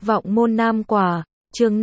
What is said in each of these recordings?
Vọng môn nam quả, chương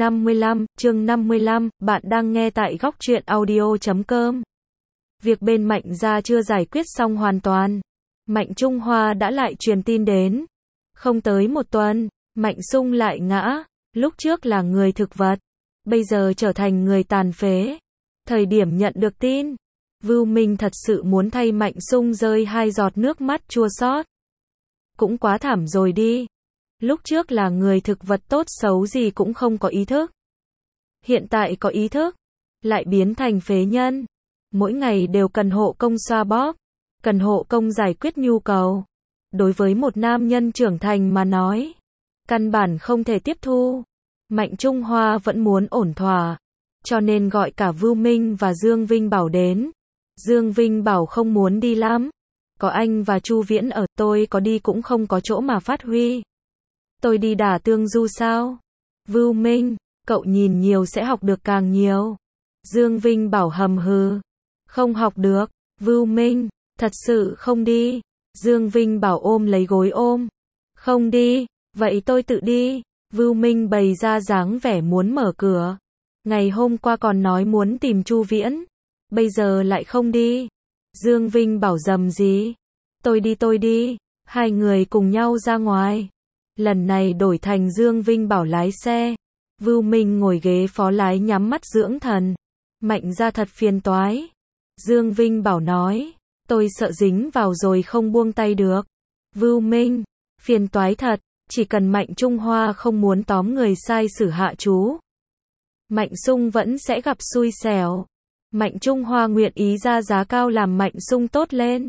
55, bạn đang nghe tại góc truyện audio.com. Việc bên Mạnh gia chưa giải quyết xong hoàn toàn. Mạnh Trung Hoa đã lại truyền tin đến. Không tới một tuần, Mạnh Xung lại ngã. Lúc trước là người thực vật, bây giờ trở thành người tàn phế. Thời điểm nhận được tin, Vưu Minh thật sự muốn thay Mạnh Xung rơi 2 giọt nước mắt chua xót. Cũng quá thảm rồi đi. Lúc trước là người thực vật tốt xấu gì cũng không có ý thức. Hiện tại có ý thức, lại biến thành phế nhân. Mỗi ngày đều cần hộ công xoa bóp, cần hộ công giải quyết nhu cầu. Đối với một nam nhân trưởng thành mà nói, căn bản không thể tiếp thu. Mạnh Trung Hoa vẫn muốn ổn thỏa, cho nên gọi cả Vưu Minh và Dương Vinh Bảo đến. Dương Vinh Bảo không muốn đi lắm. Có anh và Chu Viễn ở, tôi có đi cũng không có chỗ mà phát huy. Tôi đi đả tương du sao? Vưu Minh, cậu nhìn nhiều sẽ học được càng nhiều. Dương Vinh Bảo hầm hừ. Không học được. Vưu Minh, thật sự không đi. Dương Vinh Bảo ôm lấy gối ôm. Không đi, vậy tôi tự đi. Vưu Minh bày ra dáng vẻ muốn mở cửa. Ngày hôm qua còn nói muốn tìm Chu Viễn, bây giờ lại không đi. Dương Vinh Bảo rầm gì? Tôi đi. Hai người cùng nhau ra ngoài. Lần này đổi thành Dương Vinh Bảo lái xe. Vưu Minh ngồi ghế phó lái nhắm mắt dưỡng thần. Mạnh ra thật phiền toái. Dương Vinh Bảo nói, tôi sợ dính vào rồi không buông tay được. Vưu Minh, phiền toái thật, chỉ cần Mạnh Trung Hoa không muốn tóm người sai xử hạ chú, Mạnh Xung vẫn sẽ gặp xui xẻo. Mạnh Trung Hoa nguyện ý ra giá cao làm Mạnh Xung tốt lên.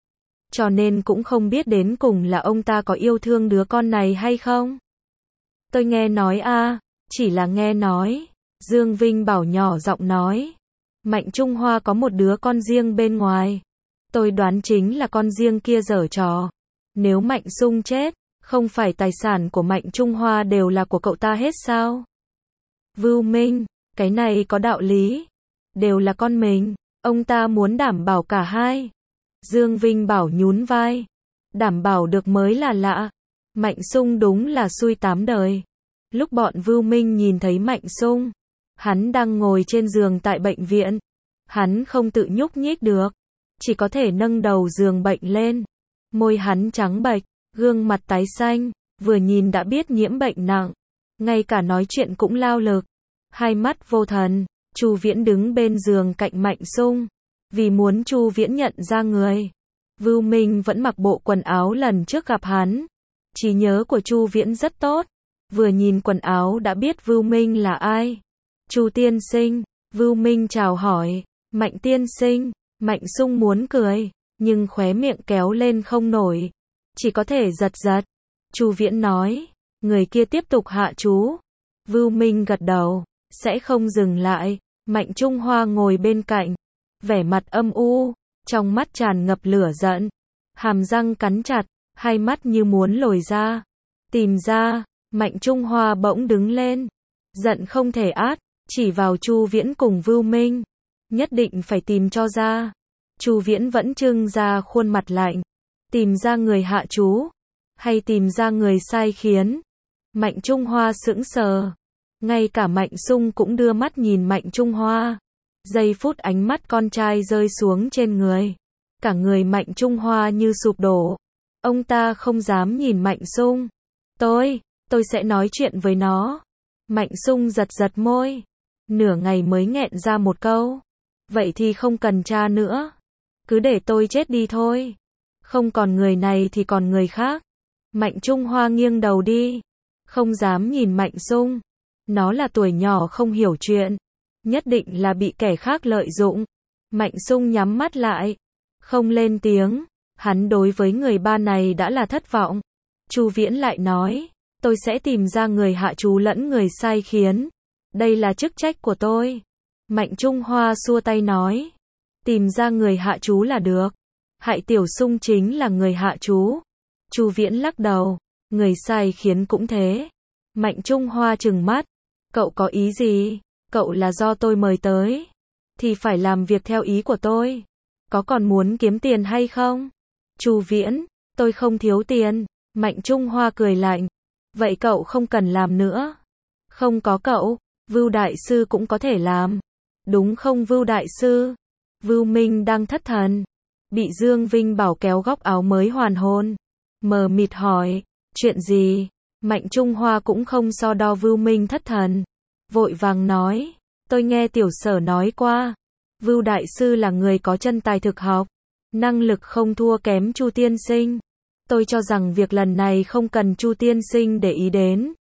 Cho nên cũng không biết đến cùng là ông ta có yêu thương đứa con này hay không. Tôi nghe nói chỉ là nghe nói. Dương Vinh Bảo nhỏ giọng nói. Mạnh Trung Hoa có một đứa con riêng bên ngoài. Tôi đoán chính là con riêng kia giở trò. Nếu Mạnh Xung chết, không phải tài sản của Mạnh Trung Hoa đều là của cậu ta hết sao? Vưu Minh, cái này có đạo lý. Đều là con mình, ông ta muốn đảm bảo cả hai. Dương Vinh Bảo nhún vai. Đảm bảo được mới là lạ. Mạnh Xung đúng là xui 8 đời. Lúc bọn Vưu Minh nhìn thấy Mạnh Xung, hắn đang ngồi trên giường tại bệnh viện. Hắn không tự nhúc nhích được, chỉ có thể nâng đầu giường bệnh lên. Môi hắn trắng bệch, gương mặt tái xanh, vừa nhìn đã biết nhiễm bệnh nặng. Ngay cả nói chuyện cũng lao lực, hai mắt vô thần. Chu Viễn đứng bên giường cạnh Mạnh Xung, vì muốn Chu Viễn nhận ra người. Vưu Minh vẫn mặc bộ quần áo lần trước gặp hắn. Trí nhớ của Chu Viễn rất tốt, vừa nhìn quần áo đã biết Vưu Minh là ai. Chu tiên sinh. Vưu Minh chào hỏi. Mạnh tiên sinh. Mạnh Xung muốn cười, nhưng khóe miệng kéo lên không nổi, chỉ có thể giật giật. Chu Viễn nói, người kia tiếp tục hạ chú. Vưu Minh gật đầu, sẽ không dừng lại. Mạnh Trung Hoa ngồi bên cạnh, vẻ mặt âm u, trong mắt tràn ngập lửa giận, hàm răng cắn chặt, hai mắt như muốn lồi ra. Tìm ra. Mạnh Trung Hoa bỗng đứng lên, giận không thể át, chỉ vào Chu Viễn cùng Vưu Minh. Nhất định phải tìm cho ra. Chu Viễn vẫn trưng ra khuôn mặt lạnh. Tìm ra người hạ chú, hay tìm ra người sai khiến? Mạnh Trung Hoa sững sờ. Ngay cả Mạnh Xung cũng đưa mắt nhìn Mạnh Trung Hoa. Giây phút ánh mắt con trai rơi xuống trên người, cả người Mạnh Trung Hoa như sụp đổ. Ông ta không dám nhìn Mạnh Xung. Tôi sẽ nói chuyện với nó. Mạnh Xung giật giật môi, nửa ngày mới nghẹn ra một câu. Vậy thì không cần tra nữa. Cứ để tôi chết đi thôi. Không còn người này thì còn người khác. Mạnh Trung Hoa nghiêng đầu đi, không dám nhìn Mạnh Xung. Nó là tuổi nhỏ không hiểu chuyện, nhất định là bị kẻ khác lợi dụng. Mạnh Xung nhắm mắt lại, không lên tiếng. Hắn đối với người ba này đã là thất vọng. Chu Viễn lại nói, tôi sẽ tìm ra người hạ chú lẫn người sai khiến. Đây là chức trách của tôi. Mạnh Trung Hoa xua tay nói, tìm ra người hạ chú là được. Hại Tiểu Xung chính là người hạ chú. Chu Viễn lắc đầu, người sai khiến cũng thế. Mạnh Trung Hoa trừng mắt, cậu có ý gì? Cậu là do tôi mời tới, thì phải làm việc theo ý của tôi. Có còn muốn kiếm tiền hay không? Chu Viễn, tôi không thiếu tiền. Mạnh Trung Hoa cười lạnh, Vậy cậu không cần làm nữa. Không có cậu, Vưu đại sư cũng có thể làm. Đúng không Vưu đại sư? Vưu Minh đang thất thần. Bị Dương Vinh Bảo kéo góc áo mới hoàn hồn. Mờ mịt hỏi, chuyện gì? Mạnh Trung Hoa cũng không so đo Vưu Minh thất thần. Vội vàng nói, tôi nghe tiểu sở nói qua. Vưu đại sư là người có chân tài thực học. Năng lực không thua kém Chu tiên sinh. Tôi cho rằng việc lần này không cần Chu tiên sinh để ý đến.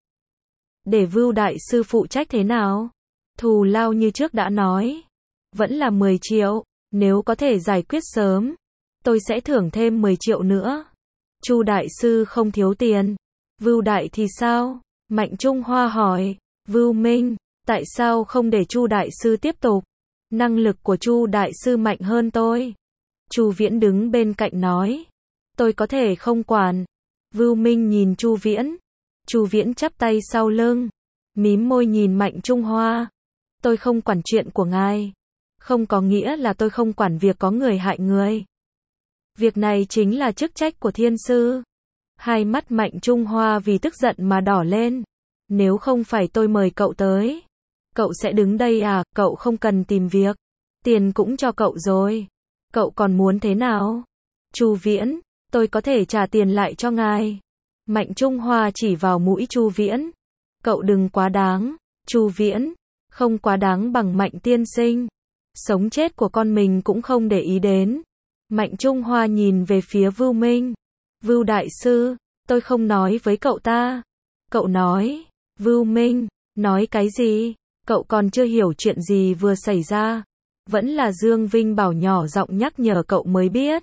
Để Vưu đại sư phụ trách thế nào? Thù lao như trước đã nói. Vẫn là 10 triệu. Nếu có thể giải quyết sớm, tôi sẽ thưởng thêm 10 triệu nữa. Chu đại sư không thiếu tiền. Vưu đại thì sao? Mạnh Trung Hoa hỏi. Vưu Minh, tại sao không để Chu đại sư tiếp tục? Năng lực của Chu đại sư mạnh hơn tôi. Chu Viễn đứng bên cạnh nói. Tôi có thể không quản. Vưu Minh nhìn Chu Viễn. Chu Viễn chắp tay sau lưng, mím môi nhìn Mạnh Trung Hoa. Tôi không quản chuyện của ngài. Không có nghĩa là tôi không quản việc có người hại người. Việc này chính là chức trách của thiên sư. Hai mắt Mạnh Trung Hoa vì tức giận mà đỏ lên. Nếu không phải tôi mời cậu tới, cậu sẽ đứng đây à? Cậu không cần tìm việc. Tiền cũng cho cậu rồi. Cậu còn muốn thế nào? Chu Viễn, tôi có thể trả tiền lại cho ngài. Mạnh Trung Hoa chỉ vào mũi Chu Viễn. Cậu đừng quá đáng. Chu Viễn, không quá đáng bằng Mạnh tiên sinh. Sống chết của con mình cũng không để ý đến. Mạnh Trung Hoa nhìn về phía Vưu Minh. Vưu đại sư, tôi không nói với cậu ta. Cậu nói. Vưu Minh, nói cái gì? Cậu còn chưa hiểu chuyện gì vừa xảy ra. Vẫn là Dương Vinh Bảo nhỏ giọng nhắc nhở cậu mới biết.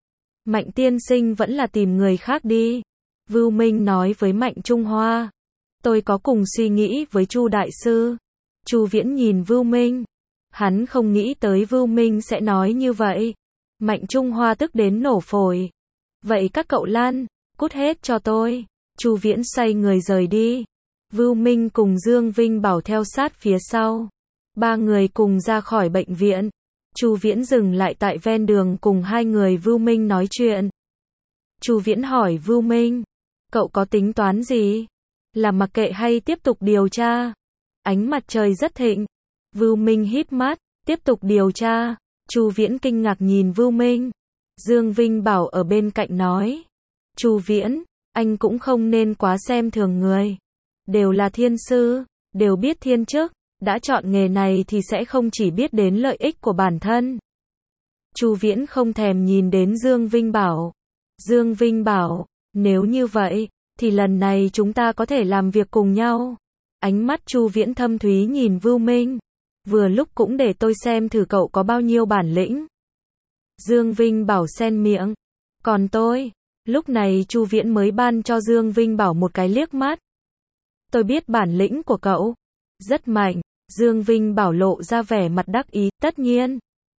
Mạnh tiên sinh vẫn là tìm người khác đi. Vưu Minh nói với Mạnh Trung Hoa. Tôi có cùng suy nghĩ với Chu đại sư. Chu Viễn nhìn Vưu Minh. Hắn không nghĩ tới Vưu Minh sẽ nói như vậy. Mạnh Trung Hoa tức đến nổ phổi. Vậy các cậu Lan, cút hết cho tôi. Chu Viễn xoay người rời đi. Vưu Minh cùng Dương Vinh Bảo theo sát phía sau. Ba người cùng ra khỏi bệnh viện. Chu Viễn dừng lại tại ven đường cùng hai người Vưu Minh nói chuyện. Chu Viễn hỏi Vưu Minh, cậu có tính toán gì? Là mặc kệ hay tiếp tục điều tra? Ánh mặt trời rất thịnh. Vưu Minh híp mắt, tiếp tục điều tra. Chu Viễn kinh ngạc nhìn Vưu Minh. Dương Vinh Bảo ở bên cạnh nói. Chu Viễn, anh cũng không nên quá xem thường người. Đều là thiên sư, đều biết thiên chức. Đã chọn nghề này thì sẽ không chỉ biết đến lợi ích của bản thân. Chu Viễn không thèm nhìn đến Dương Vinh Bảo. Dương Vinh Bảo, nếu như vậy, thì lần này chúng ta có thể làm việc cùng nhau. Ánh mắt Chu Viễn thâm thúy nhìn Vưu Minh. Vừa lúc cũng để tôi xem thử cậu có bao nhiêu bản lĩnh. Dương Vinh Bảo xen miệng. Còn tôi, lúc này Chu Viễn mới ban cho Dương Vinh Bảo một cái liếc mắt. Tôi biết bản lĩnh của cậu. Rất mạnh. Dương Vinh Bảo lộ ra vẻ mặt đắc ý, tất nhiên.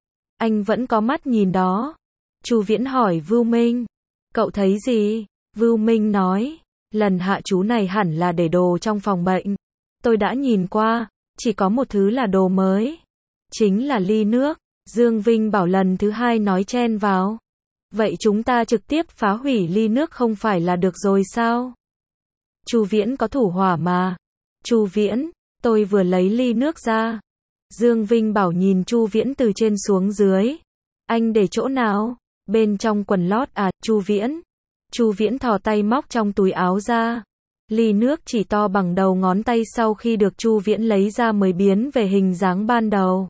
Anh vẫn có mắt nhìn đó. Chu Viễn hỏi Vưu Minh. Cậu thấy gì? Vưu Minh nói. Lần hạ chú này hẳn là để đồ trong phòng bệnh. Tôi đã nhìn qua, chỉ có một thứ là đồ mới. Chính là ly nước. Dương Vinh Bảo lần thứ hai nói chen vào. Vậy chúng ta trực tiếp phá hủy ly nước không phải là được rồi sao? Chu Viễn có thủ hỏa mà. Chu Viễn, tôi vừa lấy ly nước ra. Dương Vinh Bảo nhìn Chu Viễn từ trên xuống dưới. Anh để chỗ nào? Bên trong quần lót à, Chu Viễn. Chu Viễn thò tay móc trong túi áo ra. Ly nước chỉ to bằng đầu ngón tay sau khi được Chu Viễn lấy ra mới biến về hình dáng ban đầu.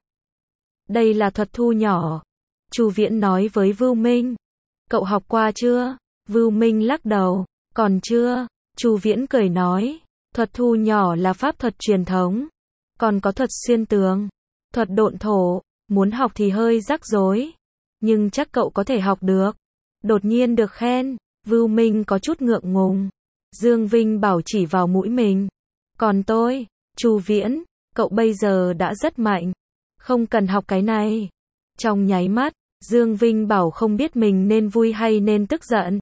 Đây là thuật thu nhỏ. Chu Viễn nói với Vưu Minh. Cậu học qua chưa? Vưu Minh lắc đầu. Còn chưa. Chu Viễn cười nói. Thuật thu nhỏ là pháp thuật truyền thống. Còn có thuật xuyên tường. Thuật độn thổ. Muốn học thì hơi rắc rối. Nhưng chắc cậu có thể học được. Đột nhiên được khen. Vưu Minh có chút ngượng ngùng. Dương Vinh Bảo chỉ vào mũi mình. Còn tôi, Chu Viễn, cậu bây giờ đã rất mạnh. Không cần học cái này. Trong nháy mắt, Dương Vinh Bảo không biết mình nên vui hay nên tức giận.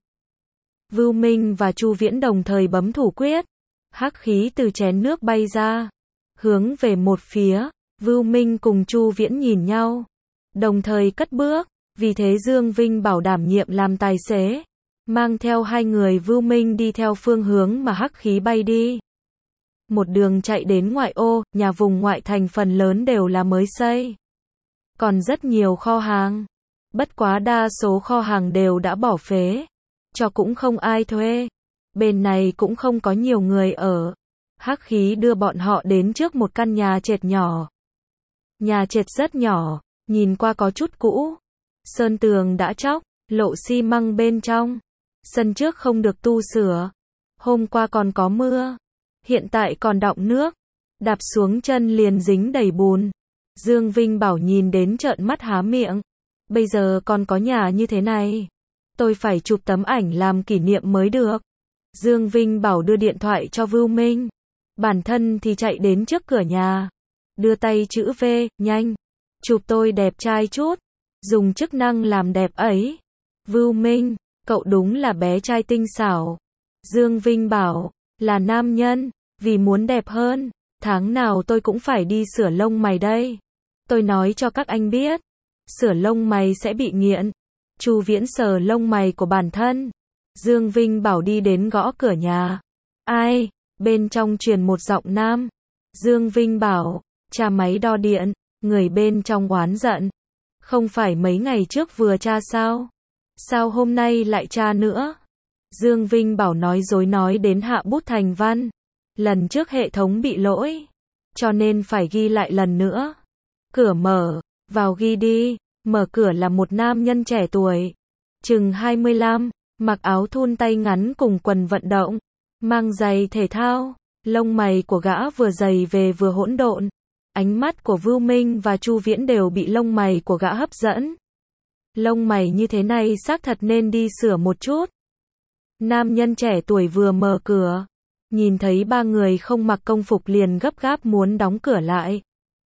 Vưu Minh và Chu Viễn đồng thời bấm thủ quyết. Hắc khí từ chén nước bay ra. Hướng về một phía, Vưu Minh cùng Chu Viễn nhìn nhau. Đồng thời cất bước. Vì thế Dương Vinh Bảo đảm nhiệm làm tài xế. mang theo hai người Vưu Minh đi theo phương hướng mà hắc khí bay đi. Một đường chạy đến ngoại ô, nhà vùng ngoại thành phần lớn đều là mới xây. Còn rất nhiều kho hàng. Bất quá đa số kho hàng đều đã bỏ phế. Cho cũng không ai thuê. Bên này cũng không có nhiều người ở. Hắc khí đưa bọn họ đến trước một căn nhà trệt nhỏ. Nhà trệt rất nhỏ, nhìn qua có chút cũ. Sơn tường đã tróc, lộ xi măng bên trong. Sân trước không được tu sửa. Hôm qua còn có mưa. Hiện tại còn đọng nước. Đạp xuống chân liền dính đầy bùn. Dương Vinh Bảo nhìn đến trợn mắt há miệng. Bây giờ còn có nhà như thế này. Tôi phải chụp tấm ảnh làm kỷ niệm mới được. Dương Vinh Bảo đưa điện thoại cho Vưu Minh. Bản thân thì chạy đến trước cửa nhà. Đưa tay chữ V, nhanh. Chụp tôi đẹp trai chút. Dùng chức năng làm đẹp ấy. Vưu Minh, cậu đúng là bé trai tinh xảo. Dương Vinh Bảo, là nam nhân, vì muốn đẹp hơn. Tháng nào tôi cũng phải đi sửa lông mày đây. Tôi nói cho các anh biết. Sửa lông mày sẽ bị nghiện. Chu Viễn sờ lông mày của bản thân. Dương Vinh Bảo đi đến gõ cửa nhà. Ai? Bên trong truyền một giọng nam. Dương Vinh Bảo, tra máy đo điện. Người bên trong oán giận. Không phải mấy ngày trước vừa tra sao? Sao hôm nay lại tra nữa? Dương Vinh Bảo nói dối nói đến hạ bút thành văn. Lần trước hệ thống bị lỗi. Cho nên phải ghi lại lần nữa. Cửa mở, vào ghi đi. Mở cửa là một nam nhân trẻ tuổi. Chừng 25, mặc áo thun tay ngắn cùng quần vận động. Mang giày thể thao. Lông mày của gã vừa dày về vừa hỗn độn. Ánh mắt của Vưu Minh và Chu Viễn đều bị lông mày của gã hấp dẫn. Lông mày như thế này xác thật nên đi sửa một chút. Nam nhân trẻ tuổi vừa mở cửa. Nhìn thấy ba người không mặc công phục liền gấp gáp muốn đóng cửa lại.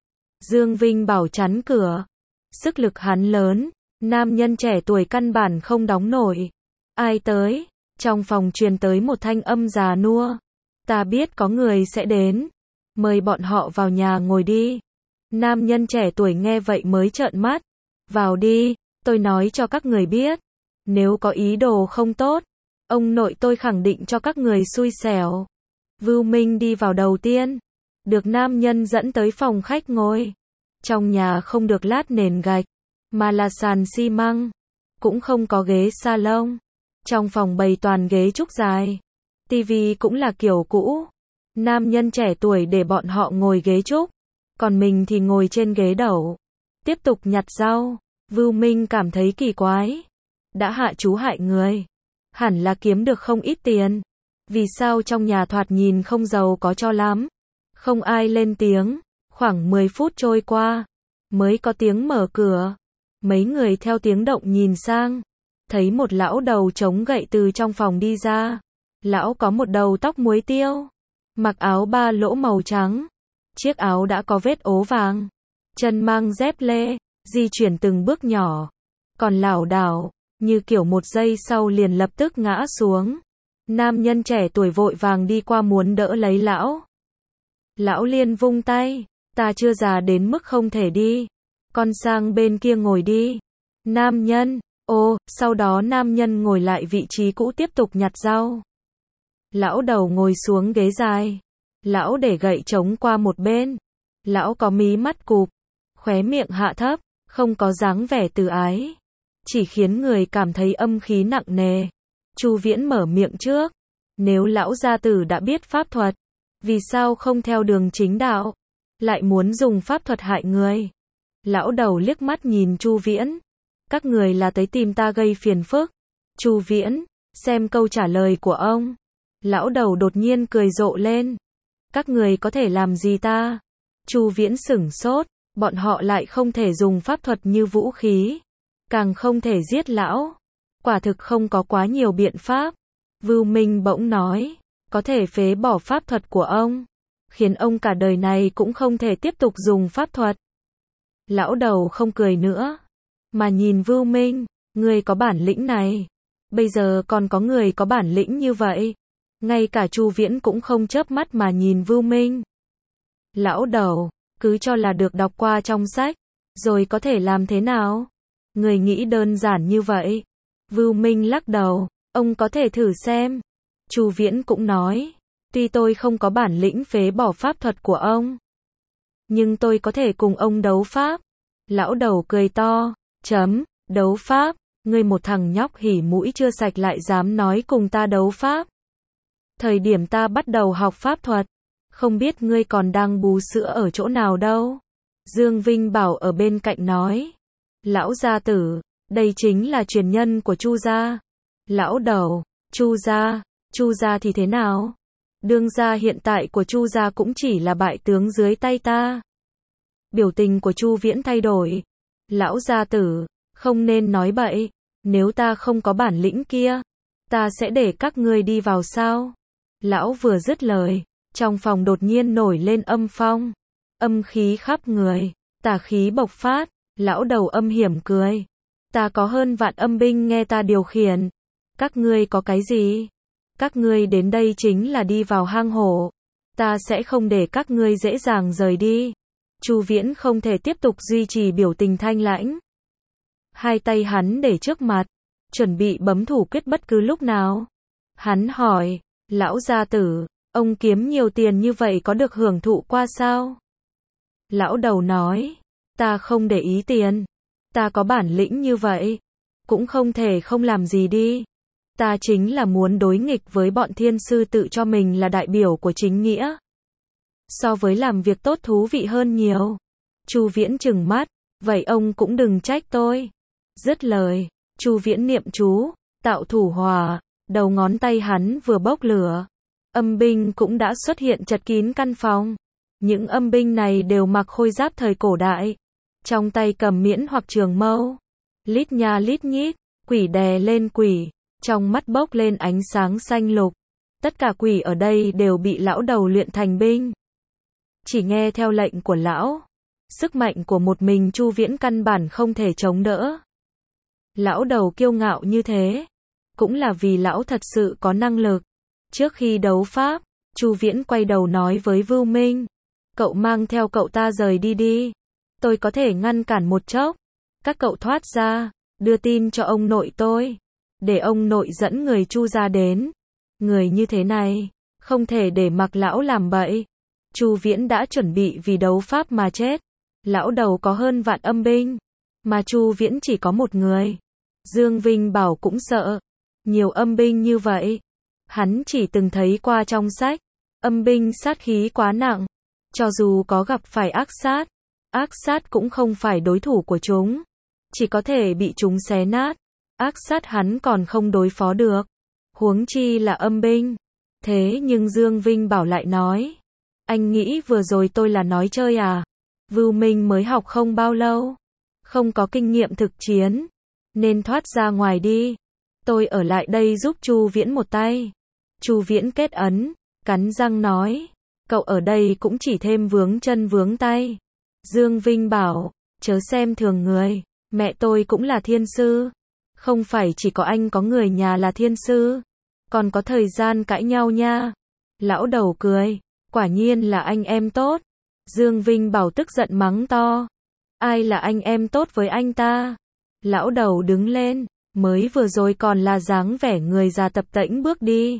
Dương Vinh Bảo chắn cửa. Sức lực hắn lớn. Nam nhân trẻ tuổi căn bản không đóng nổi. Ai tới? Trong phòng truyền tới một thanh âm già nua. Ta biết có người sẽ đến. Mời bọn họ vào nhà ngồi đi. Nam nhân trẻ tuổi nghe vậy mới trợn mắt. Vào đi, tôi nói cho các người biết. Nếu có ý đồ không tốt, ông nội tôi khẳng định cho các người xui xẻo. Vưu Minh đi vào đầu tiên. Được nam nhân dẫn tới phòng khách ngồi. Trong nhà không được lát nền gạch, mà là sàn xi măng. Cũng không có ghế salon. Trong phòng bày toàn ghế trúc dài. Tivi cũng là kiểu cũ. Nam nhân trẻ tuổi để bọn họ ngồi ghế trúc. Còn mình thì ngồi trên ghế đẩu. Tiếp tục nhặt rau. Vưu Minh cảm thấy kỳ quái. Đã hạ chú hại người. Hẳn là kiếm được không ít tiền. Vì sao trong nhà thoạt nhìn không giàu có cho lắm. Không ai lên tiếng. Khoảng 10 phút trôi qua. Mới có tiếng mở cửa. Mấy người theo tiếng động nhìn sang. Thấy một lão đầu chống gậy từ trong phòng đi ra. Lão có một đầu tóc muối tiêu. Mặc áo ba lỗ màu trắng. Chiếc áo đã có vết ố vàng. Chân mang dép lê. Di chuyển từng bước nhỏ. Còn lảo đảo. Như kiểu một giây sau liền lập tức ngã xuống. Nam nhân trẻ tuổi vội vàng đi qua muốn đỡ lấy lão. Lão liền vung tay. Ta chưa già đến mức không thể đi. Con sang bên kia ngồi đi. Nam nhân. Sau đó nam nhân ngồi lại vị trí cũ tiếp tục nhặt rau. Lão đầu ngồi xuống ghế dài. Lão để gậy trống qua một bên. Lão có mí mắt cụp. Khóe miệng hạ thấp. Không có dáng vẻ từ ái. Chỉ khiến người cảm thấy âm khí nặng nề. Chu Viễn mở miệng trước. Nếu lão gia tử đã biết pháp thuật. Vì sao không theo đường chính đạo. Lại muốn dùng pháp thuật hại người. Lão đầu liếc mắt nhìn Chu Viễn. Các người là tới tìm ta gây phiền phức. Chu Viễn, xem câu trả lời của ông. Lão đầu đột nhiên cười rộ lên. Các người có thể làm gì ta? Chu Viễn sửng sốt. Bọn họ lại không thể dùng pháp thuật như vũ khí. Càng không thể giết lão. Quả thực không có quá nhiều biện pháp. Vưu Minh bỗng nói. Có thể phế bỏ pháp thuật của ông. Khiến ông cả đời này cũng không thể tiếp tục dùng pháp thuật. Lão đầu không cười nữa. Mà nhìn Vưu Minh. Người có bản lĩnh này. Bây giờ còn có người có bản lĩnh như vậy. Ngay cả Chu Viễn cũng không chớp mắt mà nhìn Vưu Minh. Lão đầu, cứ cho là được đọc qua trong sách. Rồi có thể làm thế nào? Người nghĩ đơn giản như vậy. Vưu Minh lắc đầu. Ông có thể thử xem. Chu Viễn cũng nói, tuy tôi không có bản lĩnh phế bỏ pháp thuật của ông, nhưng tôi có thể cùng ông đấu pháp. Lão đầu cười to, đấu pháp, ngươi một thằng nhóc hỉ mũi chưa sạch lại dám nói cùng ta đấu pháp. Thời điểm ta bắt đầu học pháp thuật, không biết ngươi còn đang bú sữa ở chỗ nào đâu. Dương Vinh Bảo ở bên cạnh nói, lão gia tử, đây chính là truyền nhân của Chu gia. Lão đầu, Chu gia thì thế nào? Đương gia hiện tại của Chu gia cũng chỉ là bại tướng dưới tay ta. Biểu tình của Chu Viễn thay đổi. Lão gia tử, không nên nói bậy, nếu ta không có bản lĩnh kia, ta sẽ để các ngươi đi vào sao? Lão vừa dứt lời, trong phòng đột nhiên nổi lên âm phong, âm khí khắp người, tà khí bộc phát, lão đầu âm hiểm cười. Ta có hơn vạn âm binh nghe ta điều khiển. Các ngươi có cái gì? Các ngươi đến đây chính là đi vào hang hổ. Ta sẽ không để các ngươi dễ dàng rời đi. Chu Viễn không thể tiếp tục duy trì biểu tình thanh lãnh. Hai tay hắn để trước mặt, chuẩn bị bấm thủ quyết bất cứ lúc nào. Hắn hỏi, lão gia tử, ông kiếm nhiều tiền như vậy có được hưởng thụ qua sao? Lão đầu nói, ta không để ý tiền. Ta có bản lĩnh như vậy, cũng không thể không làm gì đi. Ta chính là muốn đối nghịch với bọn thiên sư tự cho mình là đại biểu của chính nghĩa. So với làm việc tốt thú vị hơn nhiều. Chu Viễn trừng mắt, vậy ông cũng đừng trách tôi. Dứt lời, Chu Viễn niệm chú, tạo thủ hỏa, đầu ngón tay hắn vừa bốc lửa. Âm binh cũng đã xuất hiện chật kín căn phòng. Những âm binh này đều mặc khôi giáp thời cổ đại. Trong tay cầm miễn hoặc trường mâu. Lít nha lít nhít, quỷ đè lên quỷ, trong mắt bốc lên ánh sáng xanh lục. Tất cả quỷ ở đây đều bị lão đầu luyện thành binh. Chỉ nghe theo lệnh của lão. Sức mạnh của một mình Chu Viễn căn bản không thể chống đỡ. Lão đầu kiêu ngạo như thế, cũng là vì lão thật sự có năng lực. Trước khi đấu pháp, Chu Viễn quay đầu nói với Vưu Minh, cậu mang theo cậu ta rời đi đi. Tôi có thể ngăn cản một chốc. Các cậu thoát ra, đưa tin cho ông nội tôi. Để ông nội dẫn người Chu gia đến. Người như thế này, không thể để mặc lão làm bậy. Chu Viễn đã chuẩn bị vì đấu pháp mà chết. Lão đầu có hơn vạn âm binh, mà Chu Viễn chỉ có một người. Dương Vinh Bảo cũng sợ. Nhiều âm binh như vậy, hắn chỉ từng thấy qua trong sách. Âm binh sát khí quá nặng. Cho dù có gặp phải ác sát cũng không phải đối thủ của chúng. Chỉ có thể bị chúng xé nát. Ác sát hắn còn không đối phó được. Huống chi là âm binh. Thế nhưng Dương Vinh Bảo lại nói, anh nghĩ vừa rồi tôi là nói chơi à? Vưu Minh mới học không bao lâu, không có kinh nghiệm thực chiến, nên thoát ra ngoài đi. Tôi ở lại đây giúp Chu Viễn một tay. Chu Viễn kết ấn, cắn răng nói, cậu ở đây cũng chỉ thêm vướng chân vướng tay. Dương Vinh Bảo, chớ xem thường người, mẹ tôi cũng là thiên sư. Không phải chỉ có anh có người nhà là thiên sư, còn có thời gian cãi nhau nha. Lão đầu cười, quả nhiên là anh em tốt. Dương Vinh Bảo tức giận mắng to, ai là anh em tốt với anh ta? Lão đầu đứng lên, mới vừa rồi còn là dáng vẻ người già tập tễnh bước đi.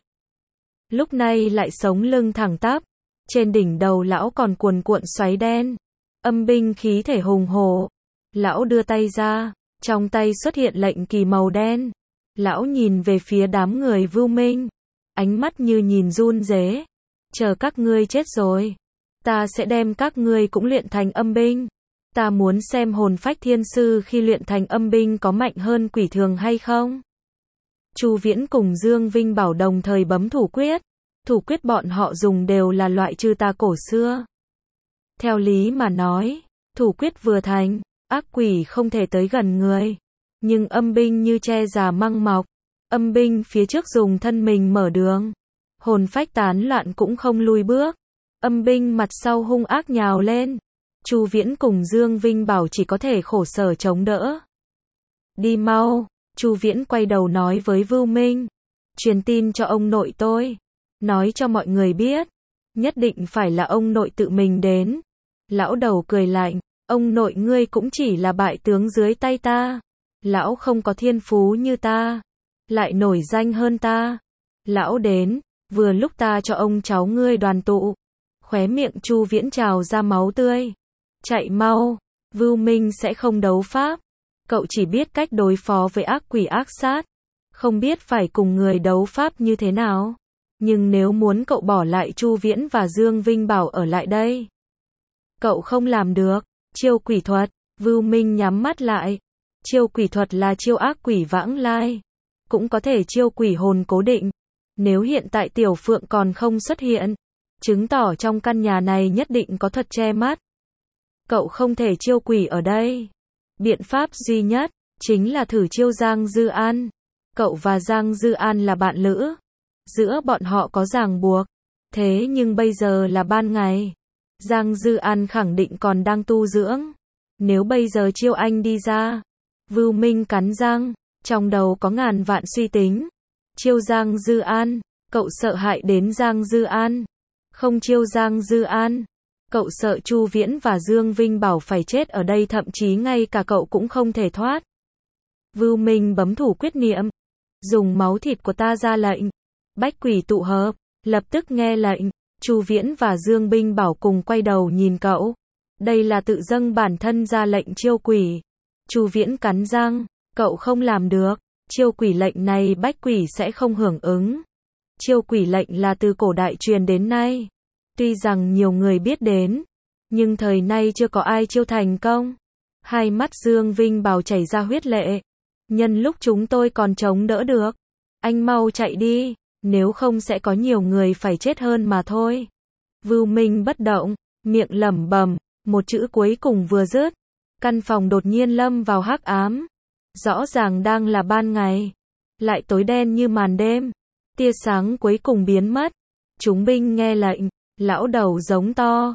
Lúc này lại sống lưng thẳng tắp, trên đỉnh đầu lão còn cuồn cuộn xoáy đen. Âm binh khí thể hùng hổ. Lão đưa tay ra, trong tay xuất hiện lệnh kỳ màu đen. Lão nhìn về phía đám người Vưu Minh, ánh mắt như nhìn run rế. Chờ các ngươi chết rồi, ta sẽ đem các ngươi cũng luyện thành âm binh. Ta muốn xem hồn phách thiên sư khi luyện thành âm binh có mạnh hơn quỷ thường hay không. Chu Viễn cùng Dương Vinh Bảo đồng thời bấm thủ quyết. Thủ quyết bọn họ dùng đều là loại trừ tà cổ xưa. Theo lý mà nói, thủ quyết vừa thành, ác quỷ không thể tới gần người. Nhưng âm binh như tre già măng mọc. Âm binh phía trước dùng thân mình mở đường. Hồn phách tán loạn cũng không lùi bước. Âm binh mặt sau hung ác nhào lên. Chu Viễn cùng Dương Vinh Bảo chỉ có thể khổ sở chống đỡ. Đi mau, Chu Viễn quay đầu nói với Vưu Minh. Truyền tin cho ông nội tôi. Nói cho mọi người biết. Nhất định phải là ông nội tự mình đến. Lão đầu cười lạnh. Ông nội ngươi cũng chỉ là bại tướng dưới tay ta. Lão không có thiên phú như ta. lại nổi danh hơn ta. Lão đến, vừa lúc ta cho ông cháu ngươi đoàn tụ. Khóe miệng Chu Viễn trào ra máu tươi. Chạy mau, Vưu Minh sẽ không đấu pháp. Cậu chỉ biết cách đối phó với ác quỷ ác sát. Không biết phải cùng người đấu pháp như thế nào. Nhưng nếu muốn cậu bỏ lại Chu Viễn và Dương Vinh Bảo ở lại đây, cậu không làm được. Chiêu quỷ thuật, Vưu Minh nhắm mắt lại. Chiêu quỷ thuật là chiêu ác quỷ vãng lai. Cũng có thể chiêu quỷ hồn cố định. Nếu hiện tại Tiểu Phượng còn không xuất hiện, chứng tỏ trong căn nhà này nhất định có thuật che mắt. Cậu không thể chiêu quỷ ở đây. Biện pháp duy nhất, chính là thử chiêu Giang Dư An. Cậu và Giang Dư An là bạn lữ. Giữa bọn họ có ràng buộc. Thế nhưng bây giờ là ban ngày. Giang Dư An khẳng định còn đang tu dưỡng. Nếu bây giờ chiêu anh đi ra. Vưu Minh cắn răng, trong đầu có ngàn vạn suy tính. Chiêu Giang Dư An, cậu sợ hại đến Giang Dư An. Không chiêu Giang Dư An, cậu sợ Chu Viễn và Dương Vinh Bảo phải chết ở đây, thậm chí ngay cả cậu cũng không thể thoát. Vưu Minh bấm thủ quyết niệm, dùng máu thịt của ta ra lệnh. Bách quỷ tụ hợp, lập tức nghe lệnh. Chu Viễn và Dương Vinh Bảo cùng quay đầu nhìn cậu. Đây là tự dâng bản thân ra lệnh chiêu quỷ. Chu Viễn cắn răng, cậu không làm được. Chiêu quỷ lệnh này bách quỷ sẽ không hưởng ứng. Chiêu quỷ lệnh là từ cổ đại truyền đến nay. Tuy rằng nhiều người biết đến, nhưng thời nay chưa có ai chiêu thành công. Hai mắt Dương Vinh Bảo chảy ra huyết lệ. Nhân lúc chúng tôi còn chống đỡ được, anh mau chạy đi, nếu không sẽ có nhiều người phải chết hơn mà thôi. Vưu Minh bất động, miệng lẩm bẩm, một chữ cuối cùng vừa dứt, căn phòng đột nhiên lâm vào hắc ám. Rõ ràng đang là ban ngày, lại tối đen như màn đêm. Tia sáng cuối cùng biến mất. Chúng binh nghe lệnh, lão đầu giống to,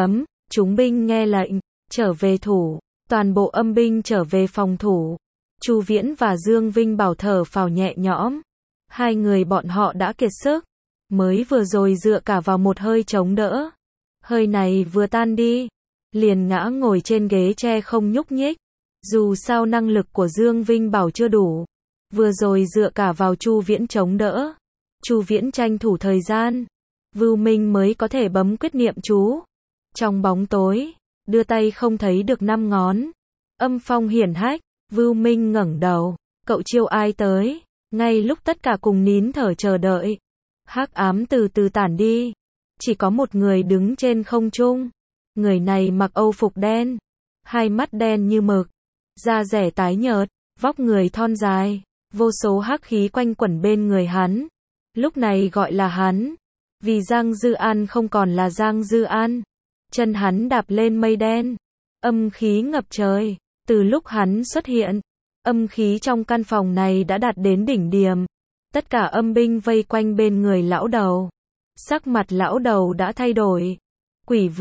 chúng binh nghe lệnh, trở về thủ, toàn bộ âm binh trở về phòng thủ. Chu Viễn và Dương Vinh Bảo thở phào nhẹ nhõm. Hai người bọn họ đã kiệt sức, mới vừa rồi dựa cả vào một hơi chống đỡ. Hơi này vừa tan đi, liền ngã ngồi trên ghế tre không nhúc nhích. Dù sao năng lực của Dương Vinh Bảo chưa đủ, vừa rồi dựa cả vào Chu Viễn chống đỡ. Chu Viễn tranh thủ thời gian, Vưu Minh mới có thể bấm quyết niệm chú. Trong bóng tối, đưa tay không thấy được năm ngón. Âm phong hiển hách, Vưu Minh ngẩng đầu, cậu chiêu ai tới? Ngay lúc tất cả cùng nín thở chờ đợi, hắc ám từ từ tản đi, chỉ có một người đứng trên không trung. Người này mặc âu phục đen, hai mắt đen như mực, da dẻ tái nhợt, vóc người thon dài, vô số hắc khí quanh quẩn bên người hắn. Lúc này gọi là hắn, vì Giang Dư An không còn là Giang Dư An. Chân hắn đạp lên mây đen, âm khí ngập trời. Từ lúc hắn xuất hiện, âm khí trong căn phòng này đã đạt đến đỉnh điểm. Tất cả âm binh vây quanh bên người lão đầu. Sắc mặt lão đầu đã thay đổi. Quỷ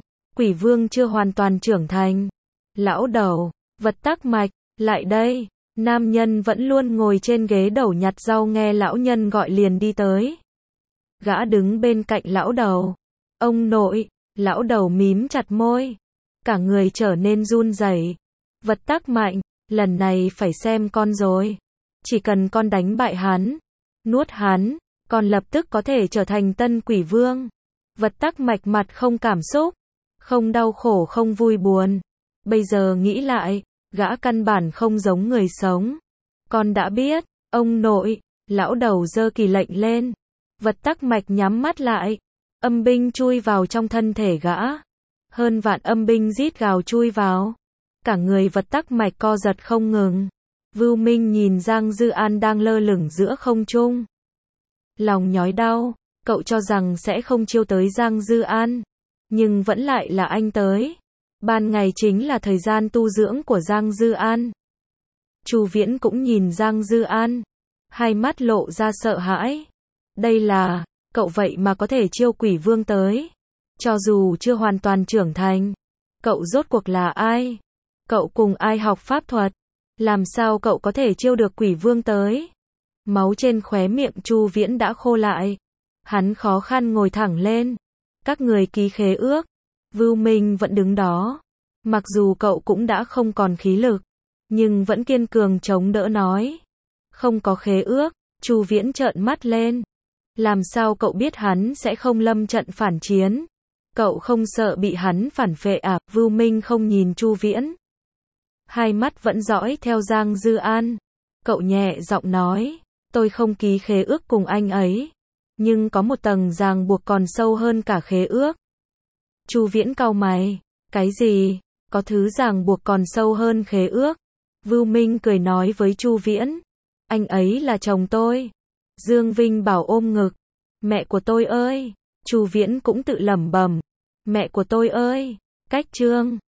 vương chưa hoàn toàn trưởng thành. Lão đầu, vật tắc mạch, lại đây. Nam nhân vẫn luôn ngồi trên ghế đầu nhặt rau nghe lão nhân gọi liền đi tới. Gã đứng bên cạnh lão đầu. Ông nội, lão đầu mím chặt môi. Cả người trở nên run rẩy. Vật tắc mạnh, lần này phải xem con rồi. Chỉ cần con đánh bại hắn, nuốt hắn, con lập tức có thể trở thành tân quỷ vương. Vật tắc mạch mặt không cảm xúc, không đau khổ không vui buồn. Bây giờ nghĩ lại, gã căn bản không giống người sống. Con đã biết, ông nội, lão đầu giơ kỳ lệnh lên. Vật tắc mạch nhắm mắt lại. Âm binh chui vào trong thân thể gã. Hơn vạn âm binh rít gào chui vào. Cả người vật tắc mạch co giật không ngừng. Vưu Minh nhìn Giang Dư An đang lơ lửng giữa không trung. Lòng nhói đau, cậu cho rằng sẽ không chiêu tới Giang Dư An. Nhưng vẫn lại là anh tới. Ban ngày chính là thời gian tu dưỡng của Giang Dư An. Chu Viễn cũng nhìn Giang Dư An. Hai mắt lộ ra sợ hãi. Đây là, cậu vậy mà có thể chiêu quỷ vương tới. Cho dù chưa hoàn toàn trưởng thành. Cậu rốt cuộc là ai? Cậu cùng ai học pháp thuật? Làm sao cậu có thể chiêu được quỷ vương tới? Máu trên khóe miệng Chu Viễn đã khô lại. Hắn khó khăn ngồi thẳng lên. Các người ký khế ước. Vưu Minh vẫn đứng đó. Mặc dù cậu cũng đã không còn khí lực, nhưng vẫn kiên cường chống đỡ nói. Không có khế ước, Chu Viễn trợn mắt lên. Làm sao cậu biết hắn sẽ không lâm trận phản chiến? Cậu không sợ bị hắn phản phệ à? Vưu Minh không nhìn Chu Viễn. Hai mắt vẫn dõi theo Giang Dư An. Cậu nhẹ giọng nói, tôi không ký khế ước cùng anh ấy. Nhưng có một tầng ràng buộc còn sâu hơn cả khế ước. Chu Viễn cau mày, cái gì? Có thứ ràng buộc còn sâu hơn khế ước. Vưu Minh cười nói với Chu Viễn, anh ấy là chồng tôi. Dương Vinh Bảo ôm ngực, mẹ của tôi ơi. Chu Viễn cũng tự lẩm bẩm, mẹ của tôi ơi. Cách chương